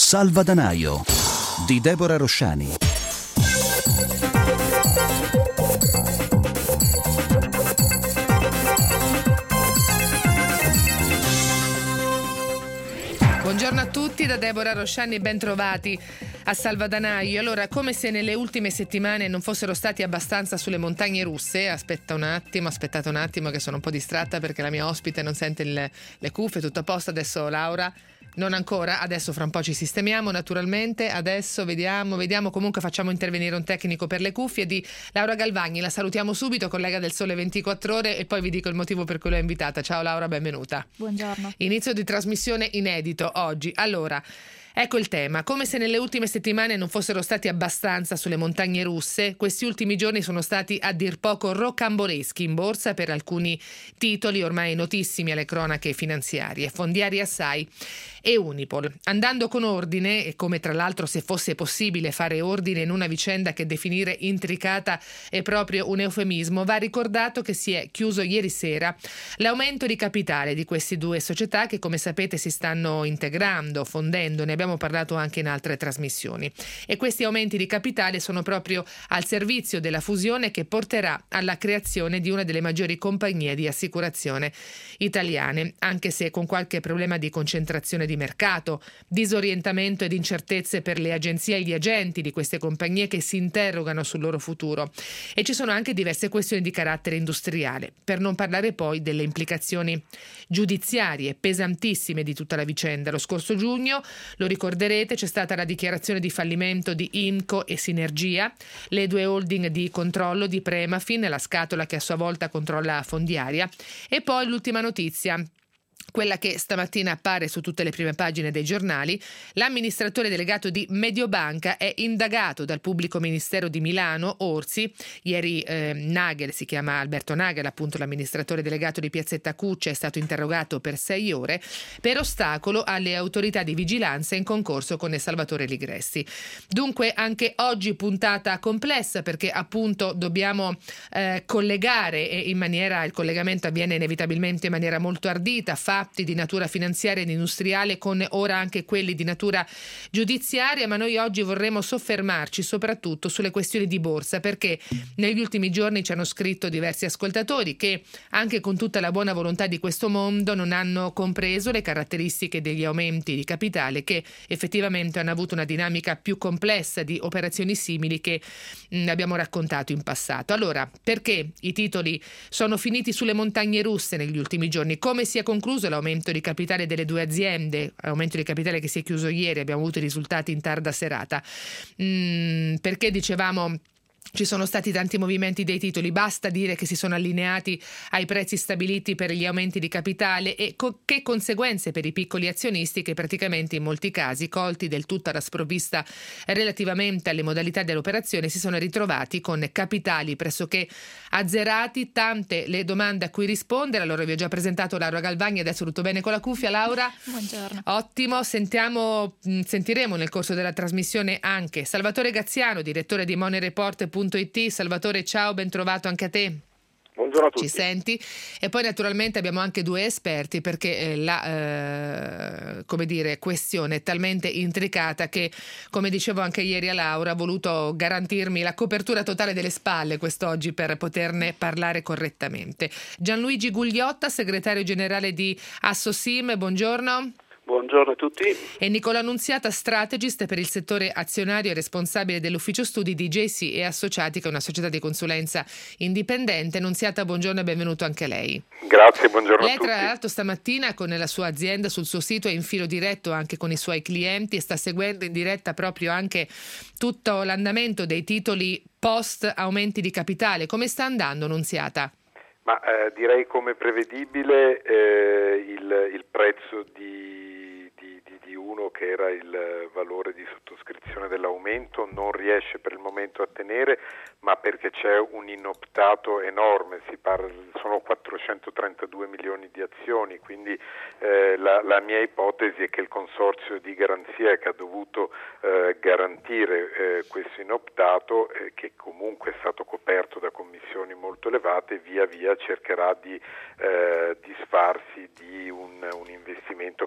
Salvadanaio di Deborah Rosciani. Buongiorno a tutti da Deborah Rosciani e ben trovati a Salvadanaio. Allora, come se nelle ultime settimane non fossero stati abbastanza sulle montagne russe, aspettate un attimo che sono un po' distratta perché la mia ospite non sente le cuffie, tutto a posto. Adesso Laura, non ancora, adesso fra un po' ci sistemiamo naturalmente, adesso vediamo, comunque facciamo intervenire un tecnico per le cuffie di Laura Galvagni, la salutiamo subito, collega del Sole 24 Ore, e poi vi dico il motivo per cui l'ho invitata. Ciao Laura, benvenuta. Buongiorno. Inizio di trasmissione inedito oggi. Allora, ecco il tema. Come se nelle ultime settimane non fossero stati abbastanza sulle montagne russe, questi ultimi giorni sono stati a dir poco rocamboleschi in borsa per alcuni titoli ormai notissimi alle cronache finanziarie, Fondiari Assai e Unipol. Andando con ordine, e come tra l'altro se fosse possibile fare ordine in una vicenda che definire intricata è proprio un eufemismo, va ricordato che si è chiuso ieri sera l'aumento di capitale di queste due società che, come sapete, si stanno integrando, fondendo, ne abbiamo parlato anche in altre trasmissioni. E questi aumenti di capitale sono proprio al servizio della fusione che porterà alla creazione di una delle maggiori compagnie di assicurazione italiane, anche se con qualche problema di concentrazione di mercato, disorientamento ed incertezze per le agenzie e gli agenti di queste compagnie che si interrogano sul loro futuro. E ci sono anche diverse questioni di carattere industriale, per non parlare poi delle implicazioni giudiziarie pesantissime di tutta la vicenda. Lo scorso giugno, lo ricorderete, c'è stata la dichiarazione di fallimento di INCO e Sinergia, le due holding di controllo di Premafin, la scatola che a sua volta controlla Fondiaria, e poi l'ultima notizia, quella che stamattina appare su tutte le prime pagine dei giornali: l'amministratore delegato di Mediobanca è indagato dal pubblico ministero di Milano, Orsi. Ieri Nagel, si chiama Alberto Nagel, appunto l'amministratore delegato di Piazzetta Cuccia, è stato interrogato per 6 ore per ostacolo alle autorità di vigilanza in concorso con Salvatore Ligresti. Dunque anche oggi puntata complessa, perché appunto dobbiamo collegare, e il collegamento avviene inevitabilmente in maniera molto ardita, fatti di natura finanziaria ed industriale con ora anche quelli di natura giudiziaria, ma noi oggi vorremmo soffermarci soprattutto sulle questioni di borsa, perché negli ultimi giorni ci hanno scritto diversi ascoltatori che, anche con tutta la buona volontà di questo mondo, non hanno compreso le caratteristiche degli aumenti di capitale, che effettivamente hanno avuto una dinamica più complessa di operazioni simili che abbiamo raccontato in passato. Allora, perché i titoli sono finiti sulle montagne russe negli ultimi giorni? Come si è concluso l'aumento di capitale delle due aziende, aumento di capitale che si è chiuso ieri, abbiamo avuto i risultati in tarda serata. Perché dicevamo ci sono stati tanti movimenti dei titoli? Basta dire che si sono allineati ai prezzi stabiliti per gli aumenti di capitale, e che conseguenze per i piccoli azionisti che praticamente in molti casi, colti del tutto alla sprovvista relativamente alle modalità dell'operazione, si sono ritrovati con capitali pressoché azzerati. Tante le domande a cui rispondere. Allora, vi ho già presentato Laura Galvagni, adesso tutto bene con la cuffia, Laura? Buongiorno. Ottimo, sentiremo nel corso della trasmissione anche Salvatore Gaziano, direttore di Moneyreport.it. Salvatore, ciao, ben trovato anche a te. Buongiorno a tutti. Ci senti? E poi naturalmente abbiamo anche due esperti, perché la questione è talmente intricata che, come dicevo anche ieri a Laura, ho voluto garantirmi la copertura totale delle spalle quest'oggi per poterne parlare correttamente. Gianluigi Gugliotta, segretario generale di Assosim, buongiorno. Buongiorno a tutti. E Nicola Nunziata, strategist per il settore azionario e responsabile dell'ufficio studi di JC e Associati, che è una società di consulenza indipendente. Nunziata, buongiorno e benvenuto anche lei. Grazie, buongiorno a tutti. Lei tra l'altro stamattina con la sua azienda sul suo sito è in filo diretto anche con i suoi clienti e sta seguendo in diretta proprio anche tutto l'andamento dei titoli post aumenti di capitale. Come sta andando, Nunziata? Ma direi, come prevedibile, il prezzo di uno, che era il valore di sottoscrizione dell'aumento, non riesce per il momento a tenere, ma perché c'è un inoptato enorme, sono 432 milioni di azioni, quindi la mia ipotesi è che il consorzio di garanzia che ha dovuto garantire questo inoptato, che comunque è stato coperto da commissioni molto elevate, via via cercherà di disfarsi di un investimento che ovviamente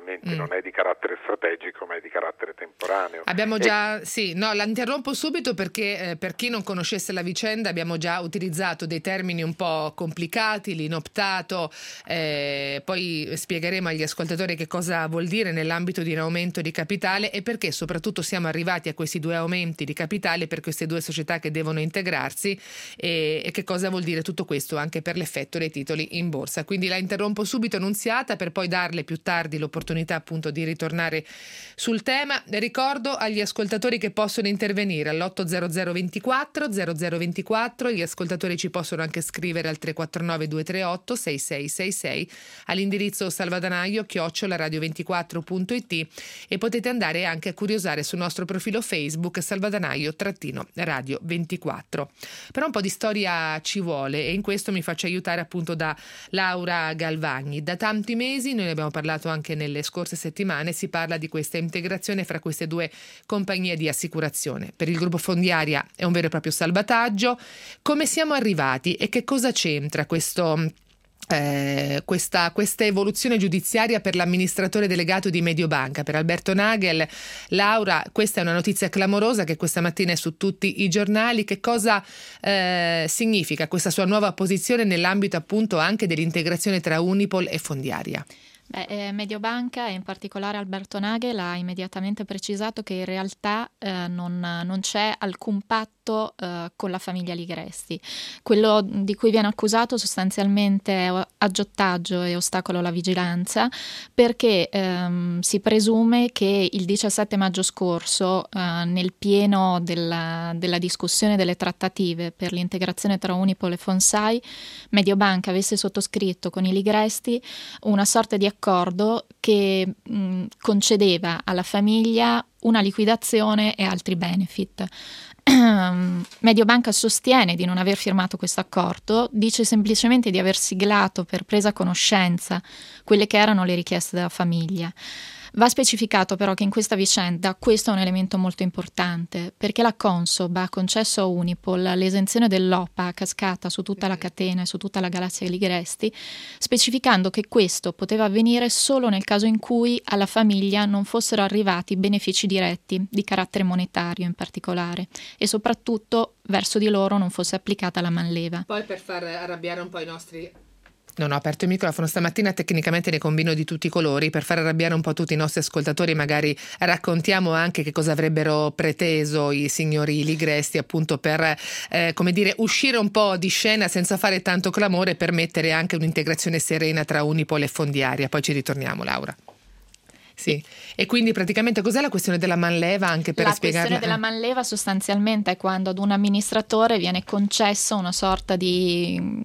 altrimenti non è di carattere strategico ma è di carattere temporaneo. Abbiamo già, la interrompo subito perché per chi non conoscesse la vicenda abbiamo già utilizzato dei termini un po' complicati, l'inoptato, poi spiegheremo agli ascoltatori che cosa vuol dire nell'ambito di un aumento di capitale e perché soprattutto siamo arrivati a questi 2 aumenti di capitale per queste 2 società che devono integrarsi e che cosa vuol dire tutto questo anche per l'effetto dei titoli in borsa. Quindi la interrompo subito, Nunziata, per poi darle più tardi l'opportunità appunto di ritornare sul tema. Ricordo agli ascoltatori che possono intervenire all'800 24 0024, gli ascoltatori ci possono anche scrivere al 349 238 6666 all'indirizzo salvadanaio@radio24.it e potete andare anche a curiosare sul nostro profilo Facebook Salvadanaio-Radio 24. Però un po' di storia ci vuole e in questo mi faccio aiutare appunto da Laura Galvagni. Da tanti mesi, noi ne abbiamo parlato anche nelle scorse settimane, si parla di questa integrazione fra queste 2 compagnie di assicurazione. Per il gruppo Fondiaria è un vero e proprio salvataggio. Come siamo arrivati e che cosa c'entra questa evoluzione giudiziaria per l'amministratore delegato di Mediobanca, per Alberto Nagel? Laura, questa è una notizia clamorosa che questa mattina è su tutti i giornali. Che cosa significa questa sua nuova posizione nell'ambito appunto anche dell'integrazione tra Unipol e Fondiaria? Mediobanca e in particolare Alberto Nagel ha immediatamente precisato che in realtà non c'è alcun patto con la famiglia Ligresti. Quello di cui viene accusato sostanzialmente è aggiottaggio e ostacolo alla vigilanza, perché si presume che il 17 maggio scorso, nel pieno della discussione delle trattative per l'integrazione tra Unipol e Fonsai, Mediobanca avesse sottoscritto con i Ligresti una sorta di accordo che concedeva alla famiglia una liquidazione e altri benefit. Mediobanca sostiene di non aver firmato questo accordo, dice semplicemente di aver siglato per presa conoscenza quelle che erano le richieste della famiglia. Va specificato però che in questa vicenda questo è un elemento molto importante, perché la Consob ha concesso a Unipol l'esenzione dell'OPA a cascata su tutta la catena e su tutta la galassia Ligresti, specificando che questo poteva avvenire solo nel caso in cui alla famiglia non fossero arrivati benefici diretti, di carattere monetario in particolare, e soprattutto verso di loro non fosse applicata la manleva. Poi per far arrabbiare un po' i nostri... Non ho aperto il microfono stamattina, tecnicamente ne combino di tutti i colori. Per far arrabbiare un po' tutti i nostri ascoltatori magari raccontiamo anche che cosa avrebbero preteso i signori Ligresti appunto per uscire un po' di scena senza fare tanto clamore, per mettere anche un'integrazione serena tra Unipol e Fondiaria. Poi ci ritorniamo, Laura. Sì, e quindi praticamente cos'è la questione della manleva, anche per spiegarla? La questione della manleva sostanzialmente è quando ad un amministratore viene concesso una sorta di,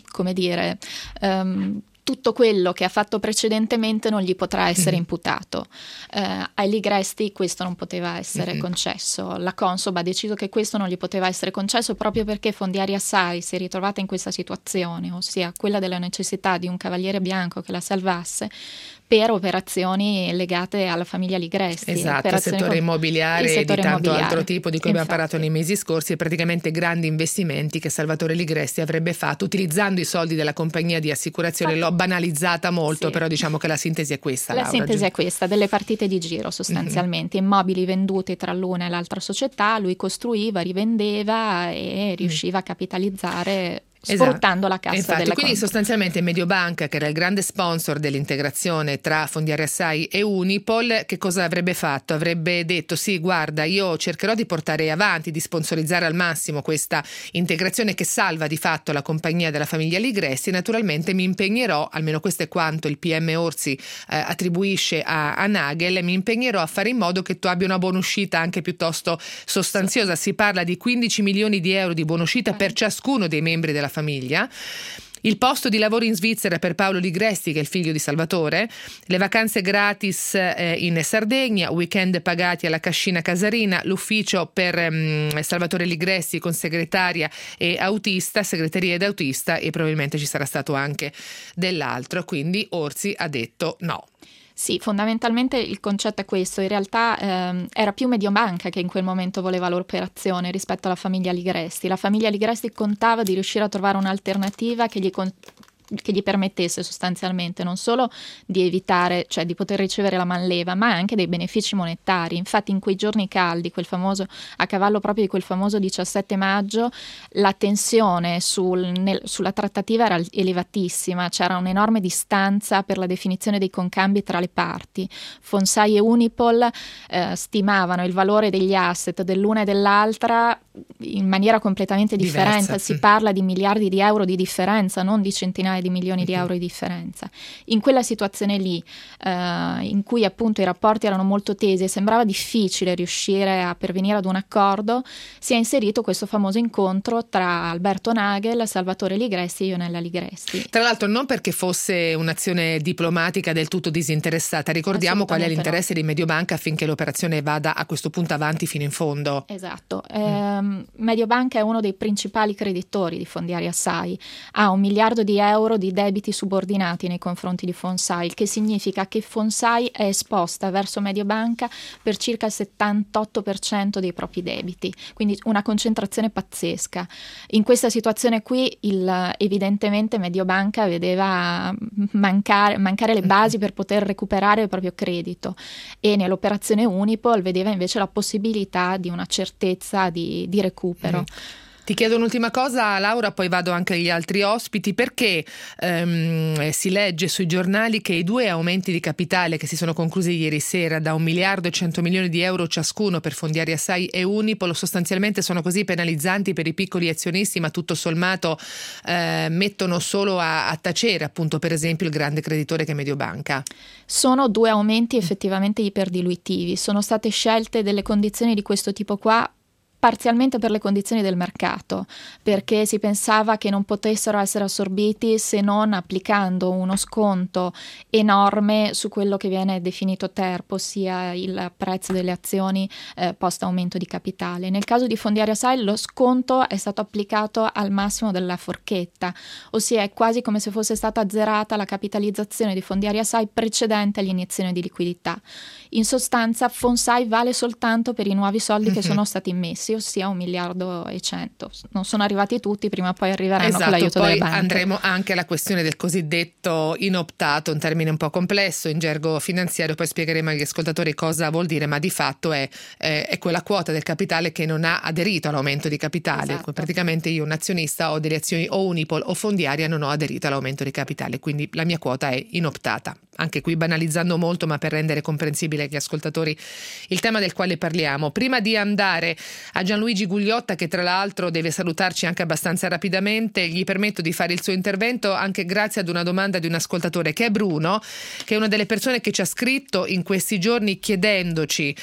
tutto quello che ha fatto precedentemente non gli potrà essere imputato. Ai Ligresti questo non poteva essere concesso. La Consob ha deciso che questo non gli poteva essere concesso proprio perché Fondiaria SAI si è ritrovata in questa situazione, ossia quella della necessità di un cavaliere bianco che la salvasse per operazioni legate alla famiglia Ligresti. Esatto, il settore immobiliare e di tanto altro tipo di cui abbiamo parlato nei mesi scorsi, e praticamente grandi investimenti che Salvatore Ligresti avrebbe fatto utilizzando i soldi della compagnia di assicurazione. L'ho banalizzata molto, però diciamo che la sintesi è questa. La sintesi è questa, delle partite di giro sostanzialmente, immobili venduti tra l'una e l'altra società, lui costruiva, rivendeva e riusciva a capitalizzare sfruttando la cassa della quindi Consob. Sostanzialmente Mediobanca, che era il grande sponsor dell'integrazione tra Fondiaria SAI e Unipol, che cosa avrebbe fatto? Avrebbe detto: sì, guarda, io cercherò di portare avanti, di sponsorizzare al massimo questa integrazione che salva di fatto la compagnia della famiglia Ligresti, e naturalmente mi impegnerò, almeno questo è quanto il PM Orsi attribuisce a Nagel, mi impegnerò a fare in modo che tu abbia una buonuscita anche piuttosto sostanziosa. Si parla di 15 milioni di euro di buonuscita per ciascuno dei membri della famiglia. Il posto di lavoro in Svizzera per Paolo Ligresti, che è il figlio di Salvatore, le vacanze gratis in Sardegna, weekend pagati alla Cascina Casarina, l'ufficio per Salvatore Ligresti con segreteria ed autista, e probabilmente ci sarà stato anche dell'altro. Quindi Orsi ha detto no. Sì, fondamentalmente il concetto è questo. In realtà era più Mediobanca che in quel momento voleva l'operazione rispetto alla famiglia Ligresti. La famiglia Ligresti contava di riuscire a trovare un'alternativa che gli che gli permettesse sostanzialmente non solo di evitare, cioè di poter ricevere la manleva, ma anche dei benefici monetari. Infatti in quei giorni caldi, a cavallo proprio di quel famoso 17 maggio, la tensione sulla trattativa era elevatissima, c'era un'enorme distanza per la definizione dei concambi tra le parti. FONSAI e Unipol stimavano il valore degli asset dell'una e dell'altra in maniera completamente differente. Si parla di miliardi di euro di differenza, non di centinaia di milioni di euro di differenza. In quella situazione lì, in cui appunto i rapporti erano molto tesi e sembrava difficile riuscire a pervenire ad un accordo, si è inserito questo famoso incontro tra Alberto Nagel, Salvatore Ligresti e Ionella Ligresti. Tra l'altro non perché fosse un'azione diplomatica del tutto disinteressata, ricordiamo qual è l'interesse di Mediobanca affinché l'operazione vada a questo punto avanti fino in fondo. Esatto. Mediobanca è uno dei principali creditori di Fondiaria Sai, ha 1 miliardo di euro di debiti subordinati nei confronti di FONSAI, il che significa che FONSAI è esposta verso Mediobanca per circa il 78% dei propri debiti, quindi una concentrazione pazzesca. In questa situazione qui evidentemente Mediobanca vedeva mancare le basi per poter recuperare il proprio credito, e nell'operazione Unipol vedeva invece la possibilità di una certezza di recupero. Ti chiedo un'ultima cosa, Laura, poi vado anche agli altri ospiti. Perché si legge sui giornali che i 2 aumenti di capitale che si sono conclusi ieri sera da 1 miliardo e 100 milioni di euro ciascuno per Fondiaria Sai e Unipol sostanzialmente sono così penalizzanti per i piccoli azionisti, ma tutto sommato mettono solo a tacere appunto per esempio il grande creditore che è Mediobanca? Sono 2 aumenti effettivamente iperdiluitivi, sono state scelte delle condizioni di questo tipo qua parzialmente per le condizioni del mercato, perché si pensava che non potessero essere assorbiti se non applicando uno sconto enorme su quello che viene definito TERP, ossia il prezzo delle azioni post aumento di capitale. Nel caso di Fondiaria Sai lo sconto è stato applicato al massimo della forchetta, ossia è quasi come se fosse stata azzerata la capitalizzazione di Fondiaria Sai precedente all'iniezione di liquidità. In sostanza FONSAI vale soltanto per i nuovi soldi che sono stati immessi, ossia 1 miliardo e 100. Non sono arrivati tutti, prima o poi arriveranno con l'aiuto delle banche. Poi andremo anche alla questione del cosiddetto inoptato, un termine un po' complesso in gergo finanziario, poi spiegheremo agli ascoltatori cosa vuol dire, ma di fatto è quella quota del capitale che non ha aderito all'aumento di capitale. Esatto. Praticamente io, un azionista, ho delle azioni o Unipol o Fondiaria, non ho aderito all'aumento di capitale, quindi la mia quota è inoptata. Anche qui banalizzando molto, ma per rendere comprensibile agli ascoltatori il tema del quale parliamo. Prima di andare a Gianluigi Gugliotta, che tra l'altro deve salutarci anche abbastanza rapidamente, gli permetto di fare il suo intervento anche grazie ad una domanda di un ascoltatore che è Bruno, che è una delle persone che ci ha scritto in questi giorni chiedendoci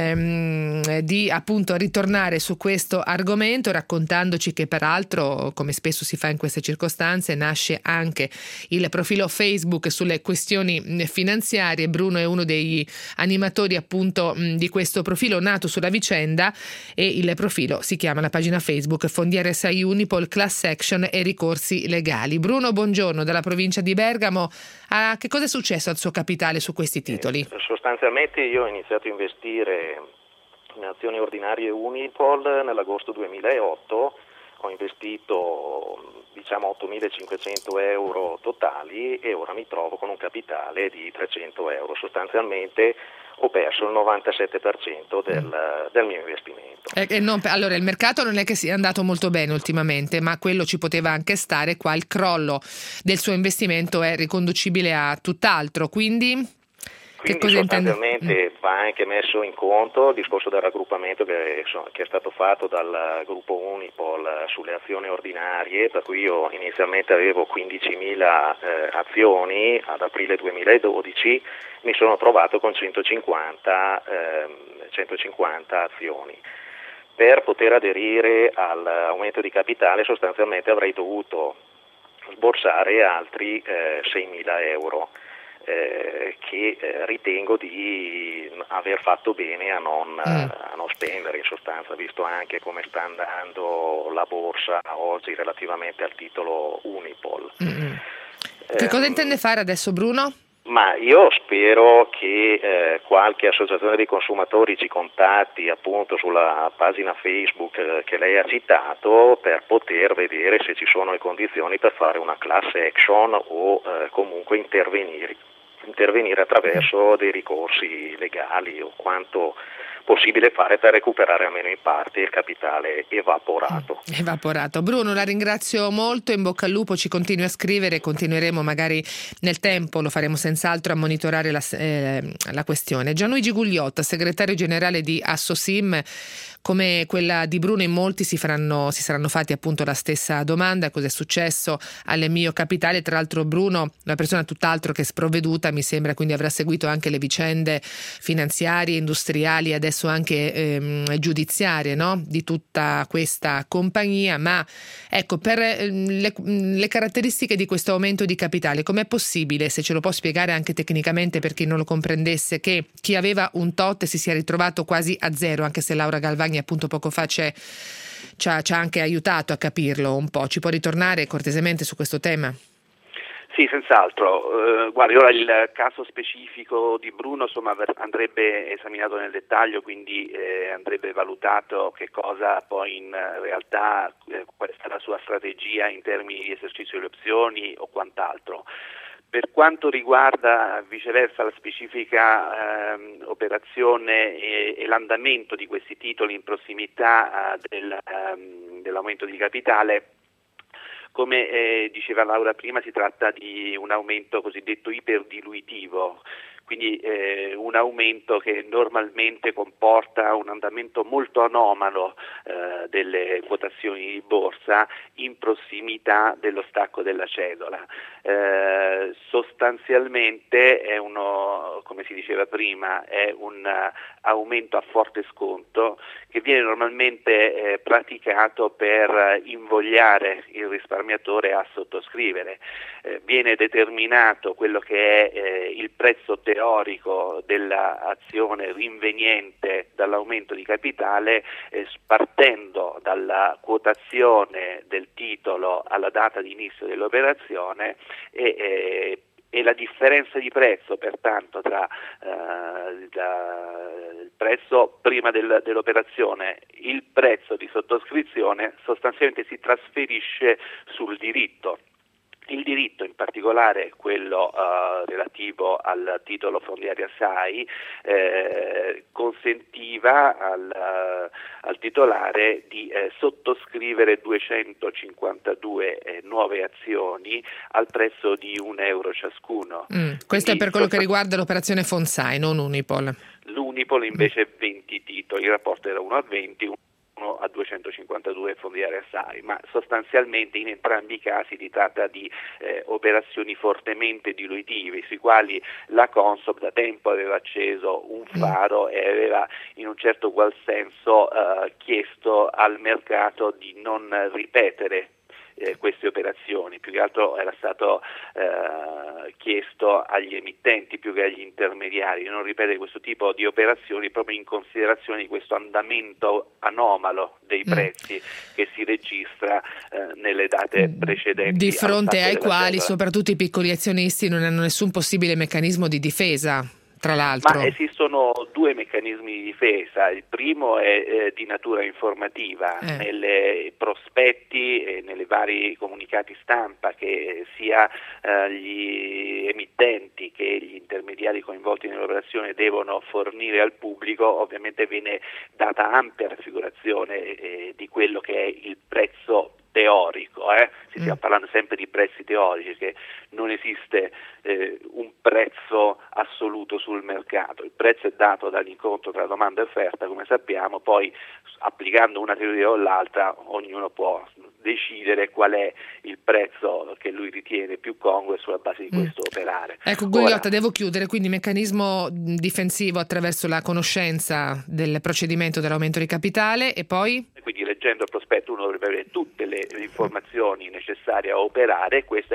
di appunto ritornare su questo argomento, raccontandoci che peraltro, come spesso si fa in queste circostanze, nasce anche il profilo Facebook sulle questioni finanziarie. Bruno è uno degli animatori appunto di questo profilo nato sulla vicenda, e il profilo si chiama, la pagina Facebook, Fondiaria Sai Unipol Class Action e ricorsi legali. Bruno, buongiorno, dalla provincia di Bergamo. Che cosa è successo al suo capitale su questi titoli? Sostanzialmente io ho iniziato a investire in azioni ordinarie Unipol nell'agosto 2008, ho investito 8.500 euro totali e ora mi trovo con un capitale di 300 euro. Sostanzialmente ho perso il 97% del mio investimento. Allora il mercato non è che sia andato molto bene ultimamente, ma quello ci poteva anche stare. Qua il crollo del suo investimento è riconducibile a tutt'altro, quindi che cosa sostanzialmente va anche messo in conto il discorso del raggruppamento che è stato fatto dal gruppo Unipol sulle azioni ordinarie, per cui io inizialmente avevo 15.000 azioni, ad aprile 2012 mi sono trovato con 150 azioni. Per poter aderire all'aumento di capitale sostanzialmente avrei dovuto sborsare altri 6.000 euro. Che ritengo di aver fatto bene a non spendere, in sostanza, visto anche come sta andando la borsa oggi relativamente al titolo Unipol. Che cosa intende fare adesso Bruno? Ma io spero che qualche associazione dei consumatori ci contatti appunto sulla pagina Facebook che lei ha citato per poter vedere se ci sono le condizioni per fare una class action o comunque intervenire attraverso dei ricorsi legali o quanto possibile fare per recuperare almeno in parte il capitale evaporato. Bruno, la ringrazio molto, in bocca al lupo, ci continui a scrivere, continueremo magari nel tempo, lo faremo senz'altro, a monitorare la questione. Gianluigi Gugliotta, segretario generale di Assosim, come quella di Bruno, in molti si saranno fatti appunto la stessa domanda: cosa è successo alle Mio Capitale? Tra l'altro Bruno, una persona tutt'altro che sprovveduta, mi sembra, quindi avrà seguito anche le vicende finanziarie, industriali, adesso anche giudiziarie, no? Di tutta questa compagnia. Ma ecco, per le caratteristiche di questo aumento di capitale, com'è possibile, se ce lo può spiegare anche tecnicamente per chi non lo comprendesse, che chi aveva un tot si sia ritrovato quasi a zero, anche se Laura Galvagni appunto poco fa ci ha anche aiutato a capirlo un po'. Ci può ritornare cortesemente su questo tema? Sì, senz'altro. Guardi, ora il caso specifico di Bruno andrebbe esaminato nel dettaglio, quindi andrebbe valutato che cosa poi in realtà, qual è la sua strategia in termini di esercizio delle opzioni o quant'altro. Per quanto riguarda viceversa la specifica operazione e l'andamento di questi titoli in prossimità dell'aumento di capitale, come diceva Laura prima, si tratta di un aumento cosiddetto iperdiluitivo, quindi un aumento che normalmente comporta un andamento molto anomalo delle quotazioni di borsa in prossimità dello stacco della cedola. Sostanzialmente è come si diceva prima, è un aumento a forte sconto che viene normalmente praticato per invogliare il risparmiatore a sottoscrivere. Viene determinato quello che è il prezzo teorico dell'azione rinveniente dall'aumento di capitale, partendo dalla quotazione del titolo alla data di inizio dell'operazione e la differenza di prezzo pertanto tra il prezzo prima dell'operazione, il prezzo di sottoscrizione, sostanzialmente si trasferisce sul diritto. Il diritto, in particolare quello relativo al titolo Fondiaria SAI, consentiva al titolare di sottoscrivere 252 nuove azioni al prezzo di €1 ciascuno. Questo è per quello che riguarda l'operazione Fonsai, non Unipol. L'Unipol invece 20 titoli, il rapporto era 1 a 20, a 252 Fondiaria SAI, ma sostanzialmente in entrambi i casi si tratta di operazioni fortemente diluitive, sui quali la Consob da tempo aveva acceso un faro e aveva in un certo qual senso chiesto al mercato di non ripetere queste operazioni. Più che altro era stato chiesto agli emittenti più che agli intermediari di non ripetere questo tipo di operazioni, proprio in considerazione di questo andamento anomalo dei prezzi che si registra nelle date precedenti, di fronte ai quali soprattutto i piccoli azionisti non hanno nessun possibile meccanismo di difesa. Tra l'altro. Ma esistono due meccanismi di difesa. Il primo è di natura informativa. Nelle prospetti e nelle vari comunicati stampa che sia gli emittenti che gli intermediari coinvolti nell'operazione devono fornire al pubblico, ovviamente viene data ampia raffigurazione di quello che è il prezzo teorico, si stiamo parlando sempre di prezzi teorici, che non esiste un prezzo assoluto sul mercato. Il prezzo è dato dall'incontro tra domanda e offerta, come sappiamo, poi applicando una teoria o l'altra ognuno può decidere qual è il prezzo che lui ritiene più congruo e sulla base di questo operare. Ecco, Gugliotta, devo chiudere, quindi meccanismo difensivo attraverso la conoscenza del procedimento dell'aumento di capitale e poi? Quindi leggendo il prospetto uno dovrebbe avere tutte le informazioni necessarie a operare, questa è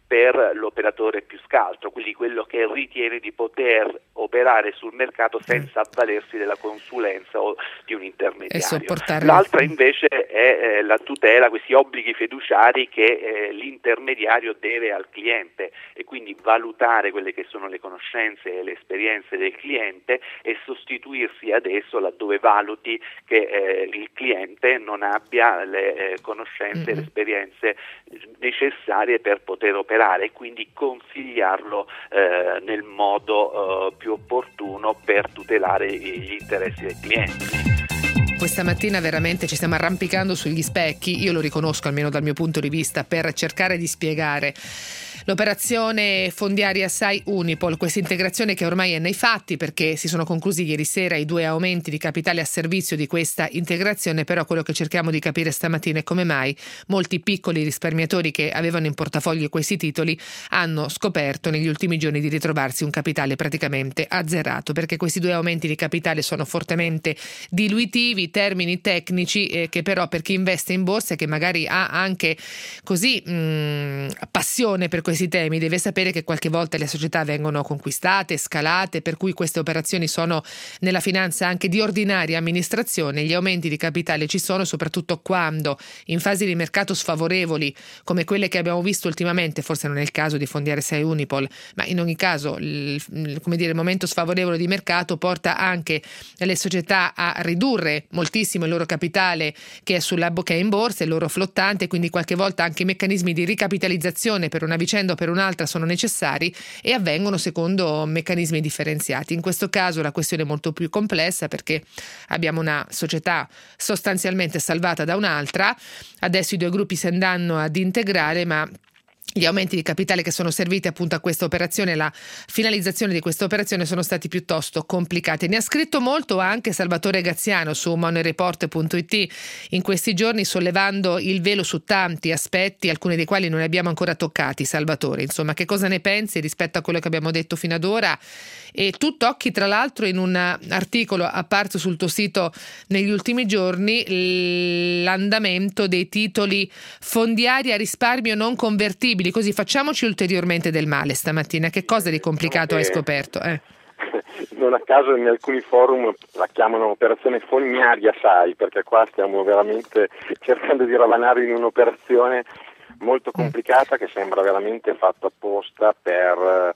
per l'operatore più scaltro, quindi quello che ritiene di poter operare sul mercato senza avvalersi della consulenza o di un intermediario. L'altra invece è la tutela, questi obblighi fiduciari che l'intermediario deve al cliente, e quindi valutare quelle che sono le conoscenze e le esperienze del cliente e sostituirsi ad esso laddove valuti che il cliente non abbia le conoscenze e le esperienze necessarie per poter operare, e quindi consigliarlo nel modo più opportuno per tutelare gli interessi del cliente. Questa mattina veramente ci stiamo arrampicando sugli specchi, io lo riconosco almeno dal mio punto di vista, per cercare di spiegare l'operazione fondiaria SAI Unipol, questa integrazione che ormai è nei fatti, perché si sono conclusi ieri sera i 2 aumenti di capitale a servizio di questa integrazione. Però quello che cerchiamo di capire stamattina è come mai molti piccoli risparmiatori che avevano in portafoglio questi titoli hanno scoperto negli ultimi giorni di ritrovarsi un capitale praticamente azzerato, perché questi 2 aumenti di capitale sono fortemente diluitivi, termini tecnici che però per chi investe in borsa e che magari ha anche così passione per questi temi deve sapere che qualche volta le società vengono conquistate, scalate, per cui queste operazioni sono nella finanza anche di ordinaria amministrazione. Gli aumenti di capitale ci sono soprattutto quando in fasi di mercato sfavorevoli come quelle che abbiamo visto ultimamente, forse non è il caso di fondiare SAI Unipol, ma in ogni caso il momento sfavorevole di mercato porta anche le società a ridurre moltissimo il loro capitale che è in borsa, il loro flottante, quindi qualche volta anche i meccanismi di ricapitalizzazione per una vicenda o per un'altra sono necessari e avvengono secondo meccanismi differenziati. In questo caso la questione è molto più complessa, perché abbiamo una società sostanzialmente salvata da un'altra, adesso i 2 gruppi si andranno ad integrare, ma gli aumenti di capitale che sono serviti appunto a questa operazione, la finalizzazione di questa operazione sono stati piuttosto complicati. Ne ha scritto molto anche Salvatore Graziano su moneyreport.it in questi giorni, sollevando il velo su tanti aspetti, alcuni dei quali non ne abbiamo ancora toccati. Salvatore, insomma, che cosa ne pensi rispetto a quello che abbiamo detto fino ad ora? E tu tocchi tra l'altro in un articolo apparso sul tuo sito negli ultimi giorni l'andamento dei titoli fondiari a risparmio non convertibili, così facciamoci ulteriormente del male stamattina. Che cosa di complicato hai scoperto? Non a caso in alcuni forum la chiamano operazione fognaria SAI, perché qua stiamo veramente cercando di ravanare in un'operazione molto complicata che sembra veramente fatta apposta per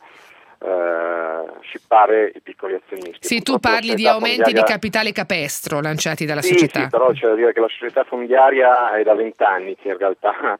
scippare i piccoli azionisti. Sì, tu parli di aumenti di capitale capestro lanciati dalla società. Sì, però c'è da dire che la società fondiaria è da 20 anni che in realtà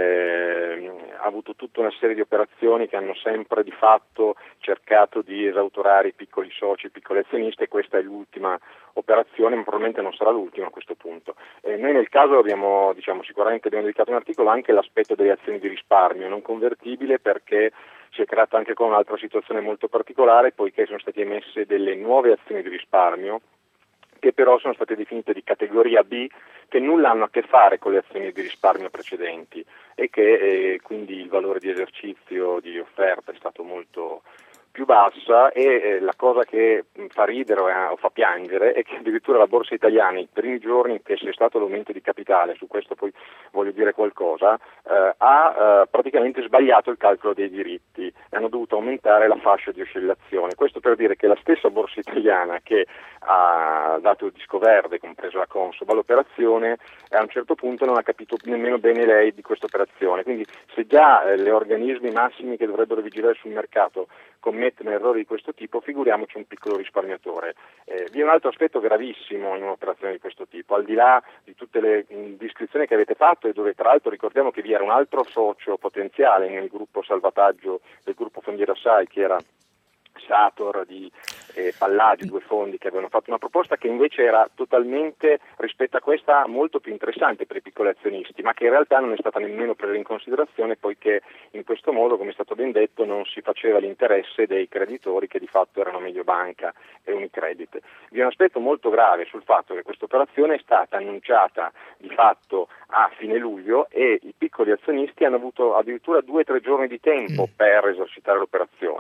ha avuto tutta una serie di operazioni che hanno sempre di fatto cercato di esautorare i piccoli soci, i piccoli azionisti, e questa è l'ultima operazione, ma probabilmente non sarà l'ultima a questo punto. Noi nel caso sicuramente abbiamo dedicato un articolo anche all'aspetto delle azioni di risparmio non convertibile, perché si è creata anche con un'altra situazione molto particolare, poiché sono state emesse delle nuove azioni di risparmio che però sono state definite di categoria B, che nulla hanno a che fare con le azioni di risparmio precedenti, e che quindi il valore di esercizio di offerta è stato molto più bassa, e la cosa che fa ridere o fa piangere è che addirittura la borsa italiana, i primi giorni che c'è stato l'aumento di capitale, su questo poi voglio dire qualcosa, ha praticamente sbagliato il calcolo dei diritti e hanno dovuto aumentare la fascia di oscillazione. Questo per dire che la stessa borsa italiana che ha dato il disco verde, compreso la Consob, all'operazione, a un certo punto non ha capito nemmeno bene lei di questa operazione. Quindi se già gli organismi massimi che dovrebbero vigilare sul mercato commettono errori di questo tipo, figuriamoci un piccolo risparmiatore. Vi è un altro aspetto gravissimo in un'operazione di questo tipo, al di là di tutte le descrizioni che avete fatto, e dove tra l'altro ricordiamo che vi era un altro socio potenziale nel gruppo salvataggio del gruppo Fondiera SAI, che era Sator di Palladio, 2 fondi che avevano fatto una proposta che invece era totalmente, rispetto a questa, molto più interessante per i piccoli azionisti, ma che in realtà non è stata nemmeno presa in considerazione, poiché in questo modo, come è stato ben detto, non si faceva l'interesse dei creditori, che di fatto erano Mediobanca e Unicredit. Vi è un aspetto molto grave sul fatto che questa operazione è stata annunciata di fatto a fine luglio, e i piccoli azionisti hanno avuto addirittura 2 o 3 giorni di tempo per esercitare l'operazione.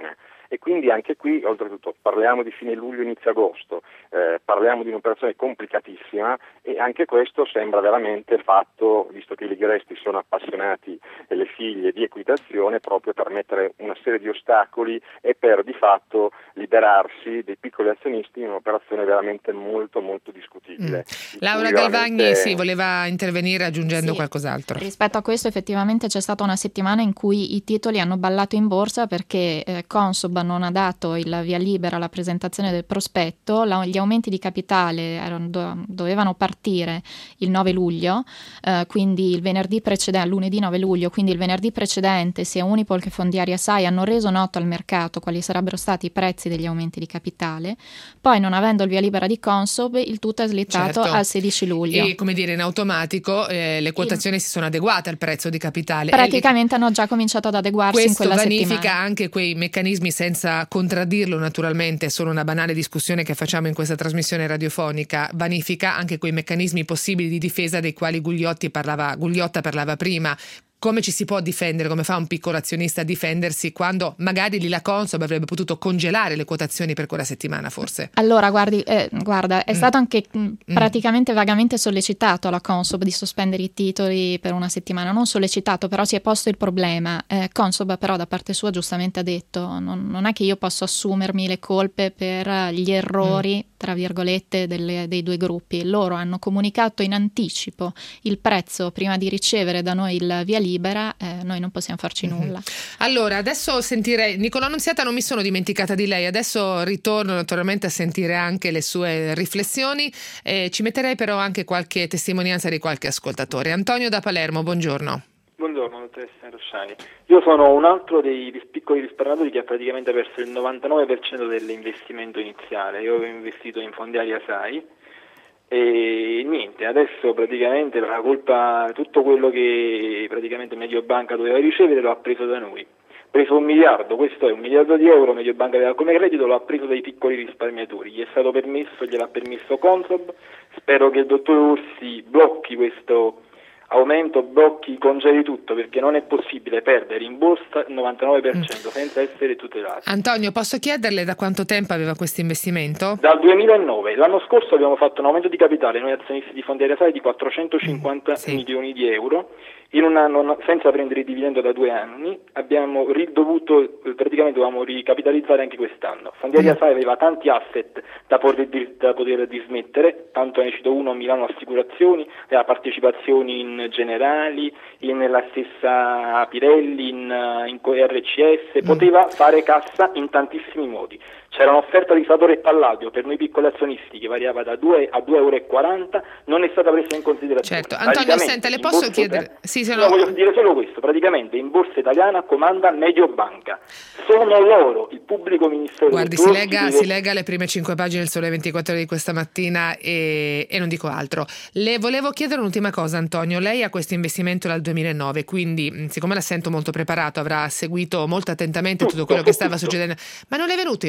e quindi anche qui oltretutto parliamo di fine luglio, inizio agosto, parliamo di un'operazione complicatissima e anche questo sembra veramente fatto, visto che i Ligresti sono appassionati e le figlie di equitazione, proprio per mettere una serie di ostacoli e per di fatto liberarsi dei piccoli azionisti in un'operazione veramente molto molto discutibile. Laura Galvagni voleva intervenire aggiungendo qualcos'altro. Rispetto a questo effettivamente c'è stata una settimana in cui i titoli hanno ballato in borsa perché Consob non ha dato il via libera alla presentazione del prospetto, gli aumenti di capitale dovevano partire il 9 luglio, quindi il venerdì precedente, lunedì 9 luglio, quindi il venerdì precedente sia Unipol che Fondiaria SAI hanno reso noto al mercato quali sarebbero stati i prezzi degli aumenti di capitale, poi non avendo il via libera di Consob il tutto è slittato al 16 luglio. E come dire in automatico le quotazioni si sono adeguate al prezzo di capitale. Praticamente hanno già cominciato ad adeguarsi in quella settimana. Questo vanifica anche quei meccanismi, senza contraddirlo naturalmente, è solo una banale discussione che facciamo in questa trasmissione radiofonica, vanifica anche quei meccanismi possibili di difesa dei quali Gugliotta parlava prima. Come ci si può difendere, come fa un piccolo azionista a difendersi quando magari lì la Consob avrebbe potuto congelare le quotazioni per quella settimana forse? Allora guarda, è stato anche praticamente vagamente sollecitato la Consob di sospendere i titoli per una settimana, non sollecitato, però si è posto il problema. Consob però da parte sua giustamente ha detto non è che io posso assumermi le colpe per gli errori tra virgolette dei due gruppi. Loro hanno comunicato in anticipo il prezzo prima di ricevere da noi il via libera, noi non possiamo farci nulla. Allora adesso sentirei Nicolò Nunziata, non mi sono dimenticata di lei, adesso ritorno naturalmente a sentire anche le sue riflessioni, ci metterei però anche qualche testimonianza di qualche ascoltatore. Antonio da Palermo, buongiorno. Buongiorno dottoressa Rossani, io sono un altro dei piccoli risparmiatori che ha praticamente perso il 99% dell'investimento iniziale. Io avevo investito in Fondiaria SAI e niente, adesso praticamente la colpa, tutto quello che praticamente Mediobanca doveva ricevere lo ha preso da noi. Preso 1 miliardo, questo è 1 miliardo di euro, Mediobanca aveva come credito, lo ha preso dai piccoli risparmiatori, gli è stato permesso, gliel'ha permesso Consob. Spero che il dottor Orsi blocchi questo aumento, blocchi, congeli tutto, perché non è possibile perdere in borsa il 99% senza essere tutelati. Antonio, posso chiederle da quanto tempo aveva questo investimento? Dal 2009, l'anno scorso abbiamo fatto un aumento di capitale, noi azionisti di Fondiaria SAI, di 450 milioni di euro, in un anno senza prendere il dividendo da 2 anni, abbiamo ridovuto, praticamente dovevamo ricapitalizzare anche quest'anno. Fondiaria SAI aveva tanti asset da poter dismettere, tanto ne cito uno, Milano Assicurazioni, aveva partecipazioni in Generali, nella stessa Pirelli, in RCS, poteva fare cassa in tantissimi modi. C'era un'offerta di Satori e Palladio per noi piccoli azionisti che variava da 2 a 2,40 euro, non è stata presa in considerazione. Certo, Antonio, senta, le posso chiedere? Voglio dire solo questo, praticamente in borsa italiana comanda Mediobanca, sono loro, il pubblico ministero. Guardi, si lega le prime 5 pagine del Sole 24 Ore di questa mattina e non dico altro. Le volevo chiedere un'ultima cosa, Antonio, lei ha questo investimento dal 2009, quindi siccome la sento molto preparato avrà seguito molto attentamente tutto quello che stava succedendo, ma non le è venuto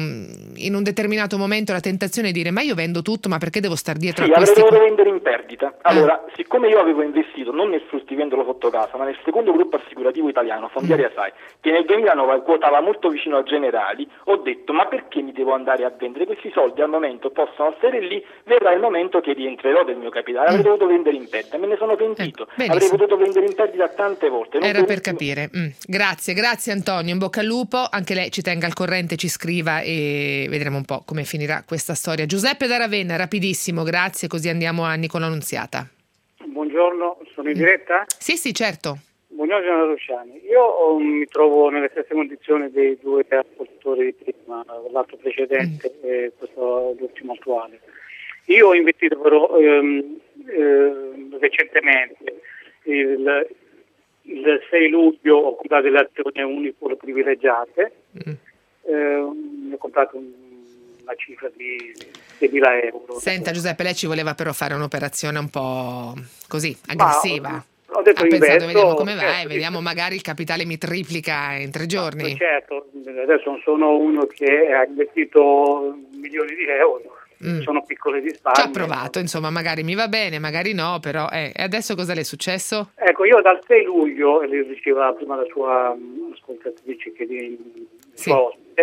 in un determinato momento la tentazione di dire ma io vendo tutto, ma perché devo star dietro a questi? Avrei dovuto vendere in perdita. Allora, siccome io avevo investito non nel fruttivendolo sotto casa, ma nel secondo gruppo assicurativo italiano, Fondiaria SAI, che nel 2009 quotava molto vicino a Generali, ho detto ma perché mi devo andare a vendere questi soldi? Al momento possono stare lì, verrà il momento che rientrerò del mio capitale. Avrei dovuto vendere in perdita, me ne sono pentito, avrei potuto vendere in perdita tante volte. Era per capire. Grazie Antonio, in bocca al lupo, anche lei ci tenga al corrente, ci scriva e vedremo un po' come finirà questa storia. Giuseppe da Ravenna, rapidissimo, grazie, così andiamo a Nicola Nunziata. Buongiorno, sono in diretta? Sì, certo. Buongiorno signora Rusciani, io mi trovo nelle stesse condizioni dei 2 ascoltatori di prima, l'altro precedente e questo l'ultimo attuale. Io ho investito però recentemente, il 6 luglio ho comprato delle azioni Unipol privilegiate, ho comprato una cifra di 6.000 euro. Senta Giuseppe, lei ci voleva però fare un'operazione un po' così, aggressiva. Ho detto ha pensato, vediamo come certo, va, vediamo magari il capitale mi triplica in 3 giorni. Certo, adesso non sono uno che ha investito milioni di euro, sono piccoli risparmi. Ci ha provato, insomma, magari mi va bene, magari no, però e adesso cosa le è successo? Ecco, io dal 6 luglio, le diceva prima la sua ascoltatrice che sua ospite,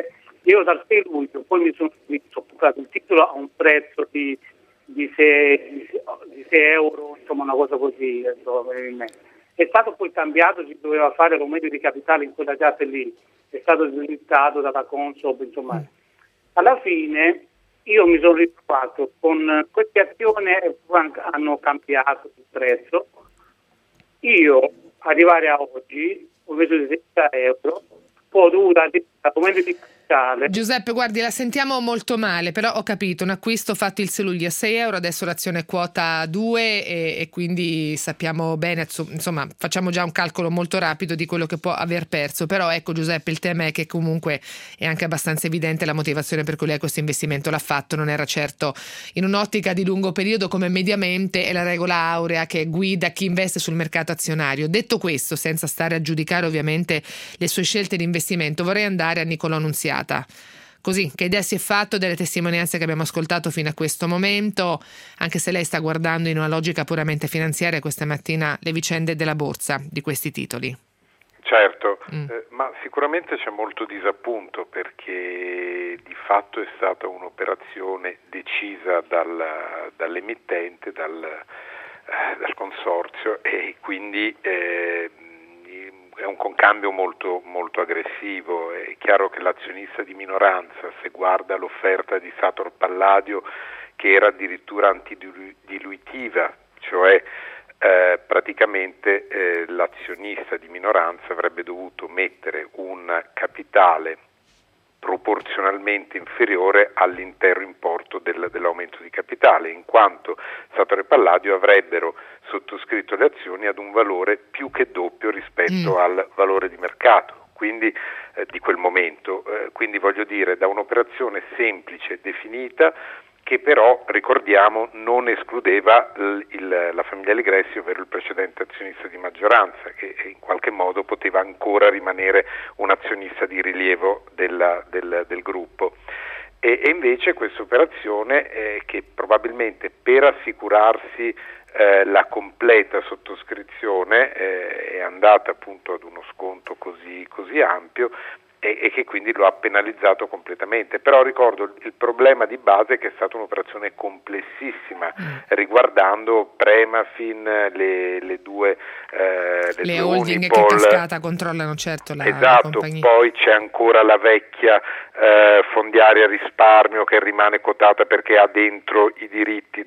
Io dal 6 luglio poi mi sono comprato il titolo a un prezzo di 6 euro, insomma una cosa così. È stato poi cambiato, si doveva fare l'aumento di capitale in quella data lì, è stato slittato dalla Consob, insomma. Alla fine io mi sono ritrovato con queste azioni, hanno cambiato il prezzo. Io arrivare a oggi ho messo di 60 euro, poi ho dovuto l'aumento di capitale. Giuseppe, guardi, la sentiamo molto male, però ho capito, un acquisto fatto il 6 luglio a 6 euro, adesso l'azione è quota 2 e quindi sappiamo bene, insomma facciamo già un calcolo molto rapido di quello che può aver perso, però ecco Giuseppe, il tema è che comunque è anche abbastanza evidente la motivazione per cui lei questo investimento l'ha fatto, non era certo in un'ottica di lungo periodo come mediamente è la regola aurea che guida chi investe sul mercato azionario. Detto questo, senza stare a giudicare ovviamente le sue scelte di investimento, vorrei andare a Nicolò Nunziata. Così, che idea si è fatto delle testimonianze che abbiamo ascoltato fino a questo momento, anche se lei sta guardando in una logica puramente finanziaria questa mattina le vicende della borsa di questi titoli? Certo, ma sicuramente c'è molto disappunto perché di fatto è stata un'operazione decisa dall'emittente, dal consorzio e quindi è un concambio molto, molto aggressivo. È chiaro che l'azionista di minoranza, se guarda l'offerta di Sator Palladio, che era addirittura antidiluitiva, cioè praticamente l'azionista di minoranza avrebbe dovuto mettere un capitale proporzionalmente inferiore all'intero importo dell'aumento di capitale, in quanto Sator e Palladio avrebbero sottoscritto le azioni ad un valore più che doppio rispetto al valore di mercato, quindi di quel momento. Quindi voglio dire, da un'operazione semplice e definita, che però, ricordiamo, non escludeva la famiglia Ligresti, ovvero il precedente azionista di maggioranza, che in qualche modo poteva ancora rimanere un azionista di rilievo del gruppo. E invece questa operazione che probabilmente per assicurarsi la completa sottoscrizione è andata appunto ad uno sconto così ampio e che quindi lo ha penalizzato completamente. Però ricordo il problema di base è che è stata un'operazione complessissima riguardando Premafin, le due holding Unipol, che a cascata controllano certo la compagnia. Poi c'è ancora la vecchia Fondiaria Risparmio che rimane quotata perché ha dentro i diritti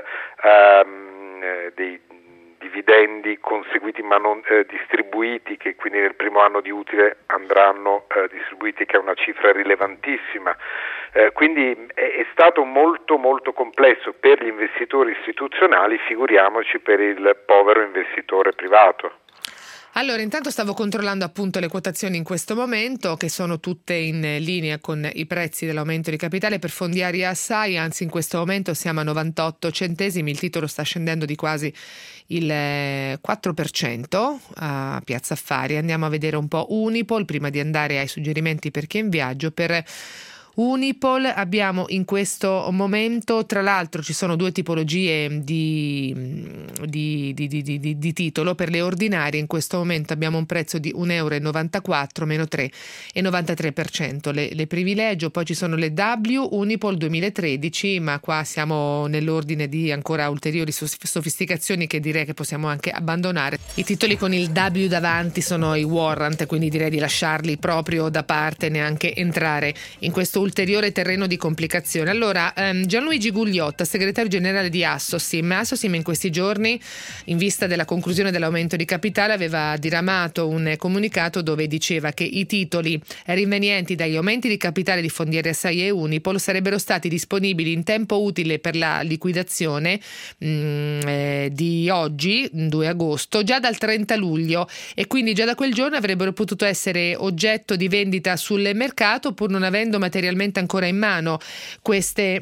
dei dividendi conseguiti ma non distribuiti, che quindi nel primo anno di utile andranno distribuiti, che è una cifra rilevantissima. Quindi è stato molto molto complesso per gli investitori istituzionali, figuriamoci per il povero investitore privato. Allora, intanto stavo controllando appunto le quotazioni in questo momento, che sono tutte in linea con i prezzi dell'aumento di capitale per Fondiaria Assai, anzi in questo momento siamo a 98 centesimi, il titolo sta scendendo di quasi il 4% a Piazza Affari. Andiamo a vedere un po' Unipol prima di andare ai suggerimenti per chi è in viaggio. Per Unipol abbiamo in questo momento, tra l'altro ci sono due tipologie di titolo. Per le ordinarie in questo momento abbiamo un prezzo di €1,94, meno 3,93%. Le privilegio, poi ci sono le W Unipol 2013, ma qua siamo nell'ordine di ancora ulteriori sofisticazioni che direi che possiamo anche abbandonare. I titoli con il W davanti sono i warrant, quindi direi di lasciarli proprio da parte, neanche entrare in questo ulteriore terreno di complicazione. Allora, Gianluigi Gugliotta, segretario generale di Assosim in questi giorni, in vista della conclusione dell'aumento di capitale, aveva diramato un comunicato dove diceva che i titoli rinvenienti dagli aumenti di capitale di Fondiaria Assai e Unipol sarebbero stati disponibili in tempo utile per la liquidazione di oggi, 2 agosto, già dal 30 luglio e quindi già da quel giorno avrebbero potuto essere oggetto di vendita sul mercato, pur non avendo materialmente ancora in mano queste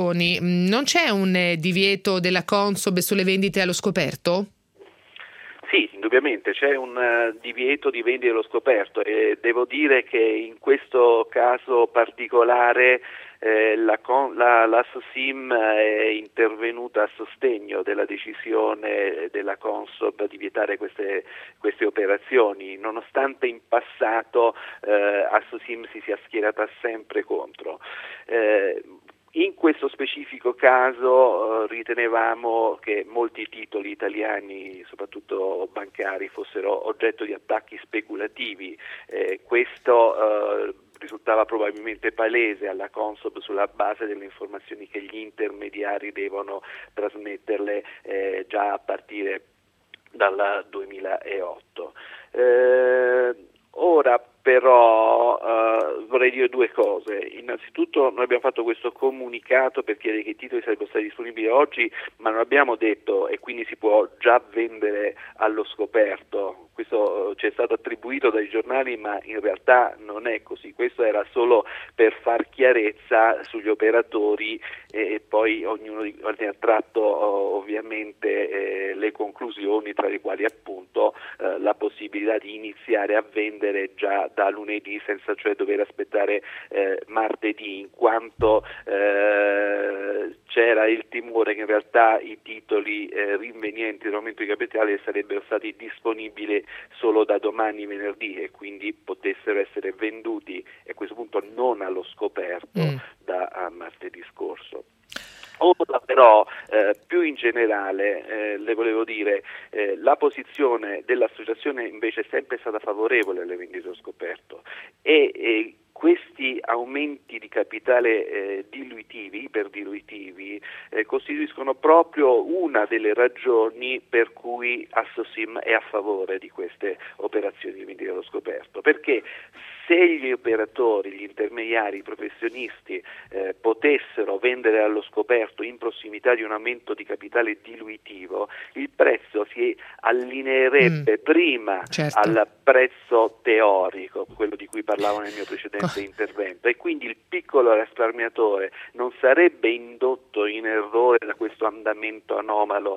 azioni. Non c'è un divieto della Consob sulle vendite allo scoperto? Sì, indubbiamente c'è un divieto di vendita allo scoperto e devo dire che in questo caso particolare la SOSIM è intervenuta a sostegno della decisione della Consob di vietare queste operazioni, nonostante in passato SOSIM si sia schierata sempre contro. In questo specifico caso ritenevamo che molti titoli italiani, soprattutto bancari, fossero oggetto di attacchi speculativi. Questo risultava probabilmente palese alla Consob sulla base delle informazioni che gli intermediari devono trasmetterle già a partire dal 2008. Ora però vorrei dire due cose. Innanzitutto noi abbiamo fatto questo comunicato per chiedere che i titoli sarebbero stati disponibili oggi, ma non abbiamo detto e quindi si può già vendere allo scoperto. Questo ci è stato attribuito dai giornali, ma in realtà non è così. Questo era solo per far chiarezza sugli operatori e poi ognuno ne ha tratto ovviamente le conclusioni, tra le quali appunto la possibilità di iniziare a vendere già da lunedì senza cioè dover aspettare martedì, in quanto c'era il timore che in realtà i titoli rinvenienti dell'aumento di capitale sarebbero stati disponibili solo da domani venerdì e quindi potessero essere venduti a questo punto non allo scoperto da martedì scorso. Ora però più in generale le volevo dire la posizione dell'associazione invece è sempre stata favorevole alle vendite allo scoperto e questi aumenti di capitale iperdiluitivi costituiscono proprio una delle ragioni per cui SOSIM è a favore di queste operazioni di vendita allo scoperto, perché se gli operatori, gli intermediari, i professionisti potessero vendere allo scoperto in prossimità di un aumento di capitale diluitivo, il prezzo si allineerebbe prima al prezzo teorico, quello di cui parlavo nel mio precedente intervento, e quindi il piccolo risparmiatore non sarebbe indotto in errore da questo andamento anomalo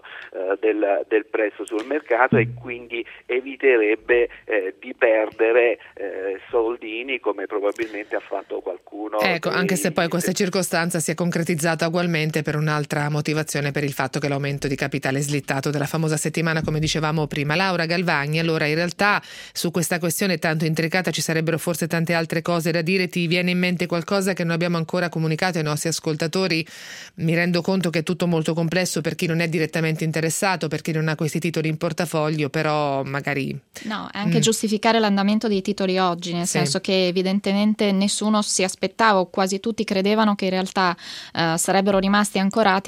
del prezzo sul mercato e quindi eviterebbe di perdere soldini come probabilmente ha fatto qualcuno. Ecco, anche se poi questa circostanza si è concretizzata ugualmente per un'altra motivazione, per il fatto che l'aumento di capitale è slittato della famosa settimana, come dicevamo prima. Laura Galvagni, allora in realtà su questa questione tanto intricata ci sarebbero forse tante altre cose da dire. Ti viene in mente qualcosa che non abbiamo ancora comunicato ai nostri ascoltatori? Mi rendo conto che è tutto molto complesso per chi non è direttamente interessato, per chi non ha questi titoli in portafoglio, però magari... No, è anche giustificare l'andamento dei titoli oggi, nel senso che evidentemente nessuno si aspettava, o quasi tutti credevano che in realtà sarebbero rimasti ancorati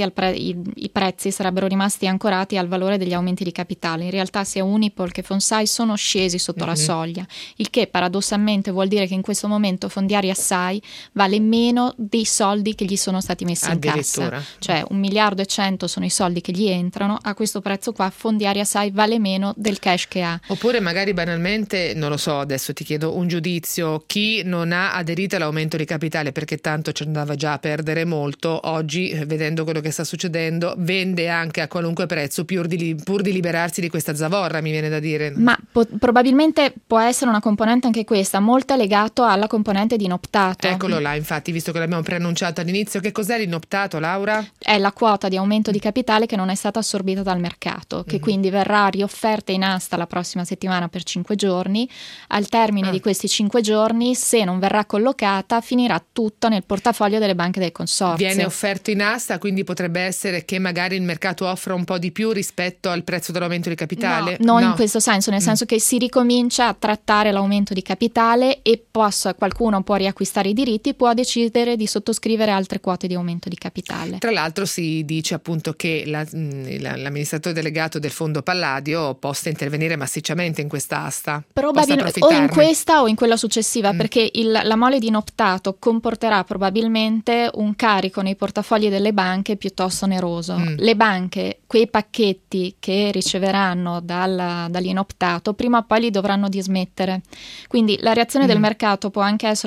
i prezzi sarebbero rimasti ancorati al valore degli aumenti di capitale. In realtà sia Unipol che Fonsai sono scesi sotto la soglia, il che paradossalmente vuol dire che in questo momento Fondiaria Sai vale meno dei soldi che gli sono stati messi in cassa, cioè 1,1 miliardi sono i soldi che gli entrano. A questo prezzo qua Fondiaria Sai vale meno del cash che ha. Oppure magari banalmente, non lo so, adesso ti chiedo un giudizio, chi non ha aderito all'aumento di capitale perché tanto ci andava già a perdere molto, oggi vedendo quello che sta succedendo vende anche a qualunque prezzo pur di liberarsi di questa zavorra, mi viene da dire. Ma probabilmente può essere una componente anche questa, molto legato alla componente di inoptato. Eccolo là, infatti, visto che l'abbiamo preannunciato all'inizio, che cos'è l'inoptato, Laura? È la quota di aumento di capitale che non è stata assorbita dal mercato, che quindi verrà riofferta in asta la prossima settimana per 5 giorni. Al termine di questi 5 giorni, se non verrà collocata, finirà tutto nel portafoglio delle banche del consorzio. Viene offerto in asta, quindi potrebbe essere che magari il mercato offra un po' di più rispetto al prezzo dell'aumento di capitale? No, in questo senso, nel senso che si ricomincia a trattare l'aumento di capitale e qualcuno può riacquistare i diritti, può decidere di sottoscrivere altre quote di aumento di capitale. Tra l'altro si dice appunto che l'amministratore delegato del fondo Palladio possa intervenire massicciamente in questa asta, probabilmente o in questa o in quella successiva, perché la mole di inoptato comporterà probabilmente un carico nei portafogli delle banche piuttosto oneroso. Le banche, quei pacchetti che riceveranno dall'inoptato, prima o poi li dovranno dismettere, quindi la reazione del mercato può anche essere una sorta di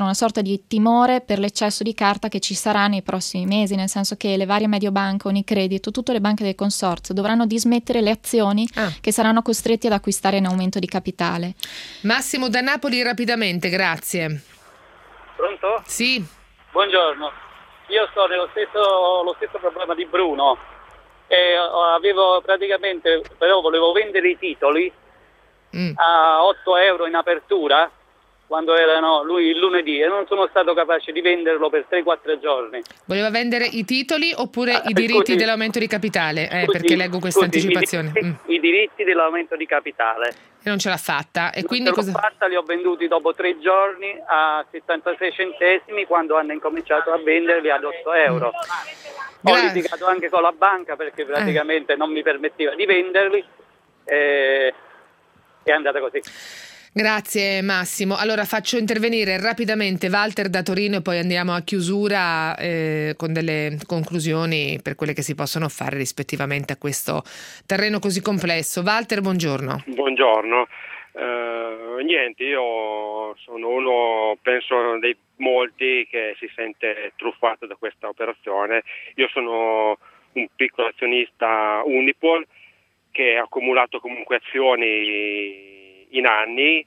di timore per l'eccesso di carta che ci sarà nei prossimi mesi, nel senso che le varie Mediobanca, Unicredit, tutte le banche del consorzio dovranno dismettere le azioni che saranno costretti ad acquistare in aumento di capitale. Massimo da Napoli, rapidamente, grazie. Pronto? Sì. Buongiorno, io sto nello stesso problema di Bruno e avevo praticamente, però volevo vendere i titoli a 8 euro in apertura quando erano lui il lunedì e non sono stato capace di venderlo per 3-4 giorni. Voleva vendere i titoli oppure i diritti dell'aumento di capitale? Perché leggo questa anticipazione. I diritti dell'aumento di capitale. E non ce l'ha fatta. E non quindi ce l'ho fatta, li ho venduti dopo 3 giorni a 76 centesimi quando hanno incominciato a venderli ad 8 euro. Ho litigato anche con la banca perché praticamente non mi permetteva di venderli e è andata così. Grazie Massimo. Allora faccio intervenire rapidamente Walter da Torino e poi andiamo a chiusura con delle conclusioni per quelle che si possono fare rispettivamente a questo terreno così complesso. Walter, buongiorno. Buongiorno. Niente, io sono uno, penso, dei molti che si sente truffato da questa operazione. Io sono un piccolo azionista Unipol che ha accumulato comunque azioni in anni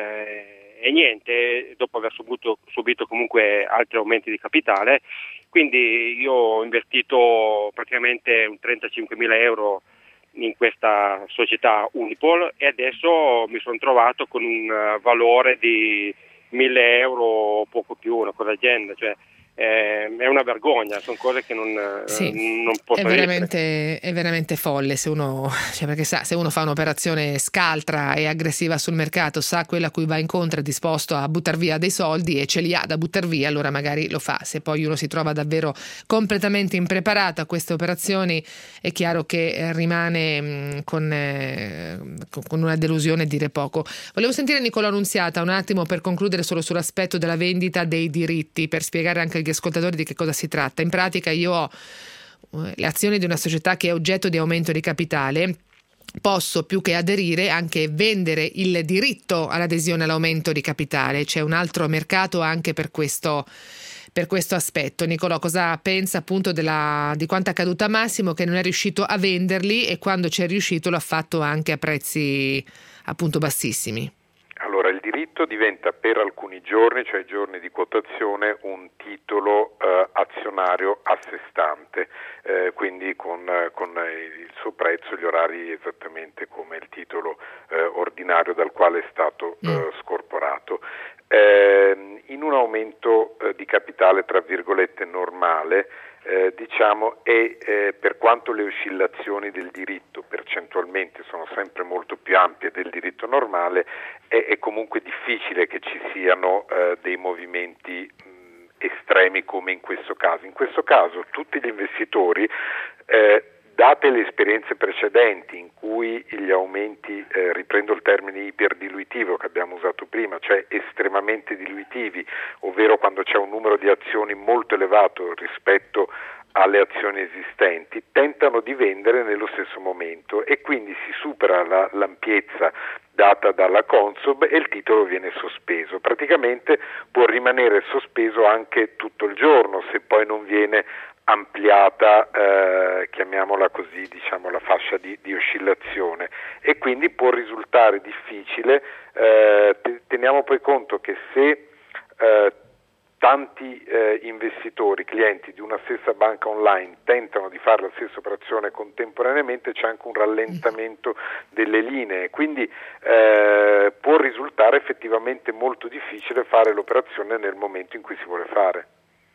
e niente, dopo aver subito comunque altri aumenti di capitale, quindi io ho investito praticamente un 35.000 euro in questa società Unipol e adesso mi sono trovato con un valore di 1.000 euro, poco più, una cosa del genere, cioè è una vergogna, sono cose che non possono essere. È veramente folle se uno, perché se uno fa un'operazione scaltra e aggressiva sul mercato, sa quella a cui va incontro, è disposto a buttare via dei soldi e ce li ha da buttare via, allora magari lo fa. Se poi uno si trova davvero completamente impreparato a queste operazioni, è chiaro che rimane con una delusione, dire poco. Volevo sentire Nicolò Nunziata un attimo per concludere solo sull'aspetto della vendita dei diritti, per spiegare anche agli ascoltatori di che cosa si tratta. In pratica io ho le azioni di una società che è oggetto di aumento di capitale, posso più che aderire anche vendere il diritto all'adesione all'aumento di capitale. C'è un altro mercato anche per questo aspetto. Nicolò, cosa pensa appunto di quanto è accaduto a Massimo, che non è riuscito a venderli e quando c'è riuscito l'ha fatto anche a prezzi appunto bassissimi? Allora, il diritto diventa per alcuni giorni, cioè giorni di quotazione, un titolo azionario a sé stante, quindi con il suo prezzo, gli orari esattamente come il titolo ordinario dal quale è stato scorporato. In un aumento di capitale, tra virgolette, normale, diciamo, e per quanto le oscillazioni del diritto percentualmente sono sempre molto più ampie del diritto normale, è comunque difficile che ci siano dei movimenti estremi come in questo caso. In questo caso tutti gli investitori, date le esperienze precedenti in cui gli aumenti, riprendo il termine iperdiluitivo che abbiamo usato prima, cioè estremamente diluitivi, ovvero quando c'è un numero di azioni molto elevato rispetto alle azioni esistenti, tentano di vendere nello stesso momento e quindi si supera l'ampiezza data dalla Consob e il titolo viene sospeso. Praticamente può rimanere sospeso anche tutto il giorno se poi non viene ampliata, chiamiamola così, diciamo, la fascia di oscillazione, e quindi può risultare difficile. Teniamo poi conto che se tanti investitori, clienti di una stessa banca online tentano di fare la stessa operazione contemporaneamente, c'è anche un rallentamento delle linee, quindi può risultare effettivamente molto difficile fare l'operazione nel momento in cui si vuole fare.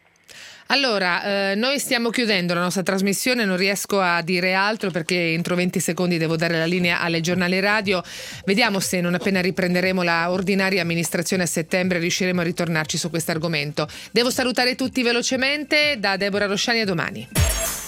Allora, noi stiamo chiudendo la nostra trasmissione, non riesco a dire altro perché entro 20 secondi devo dare la linea alle giornali radio. Vediamo se non appena riprenderemo la ordinaria amministrazione a settembre riusciremo a ritornarci su questo argomento. Devo salutare tutti velocemente, da Deborah Rosciani, a domani.